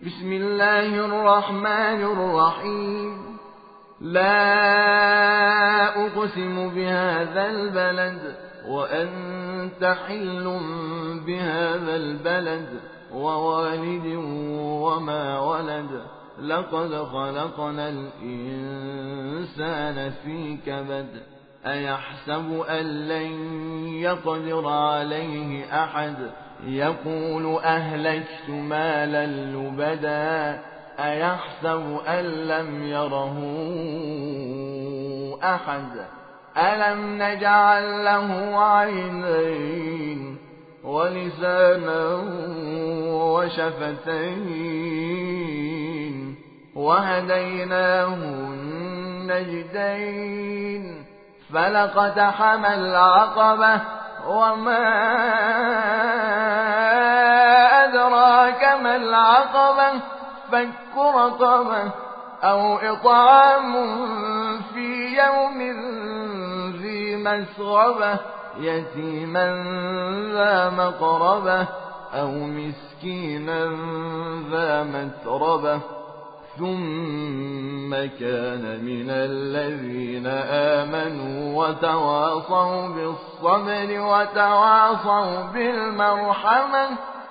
بسم الله الرحمن الرحيم. لا أقسم بهذا البلد وأنت حل بهذا البلد ووالد وما ولد. لقد خلقنا الإنسان في كبد. أيحسب أن لن يقدر عليه أحد. يقول أهلكت مالا لبدا. أيحسب أن لم يره أحد. ألم نجعل له عينين ولسانا وشفتين وهديناه النجدين. فلقتحم العقبة وما أدراك ما العقبة. فك رقبة أو إطعام في يوم ذي مسغبة يتيما ذا مقربة أو مسكينا ذا متربة. ثم كان من الذين آمنوا وتواصوا بالصبر وتواصوا بالمرحمة.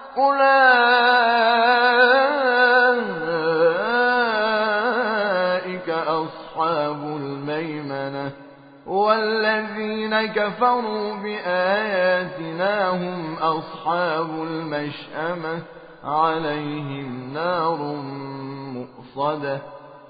أولئك أصحاب الميمنة. والذين كفروا بآياتنا هم أصحاب المشأمة. عليهم نار مؤصدة.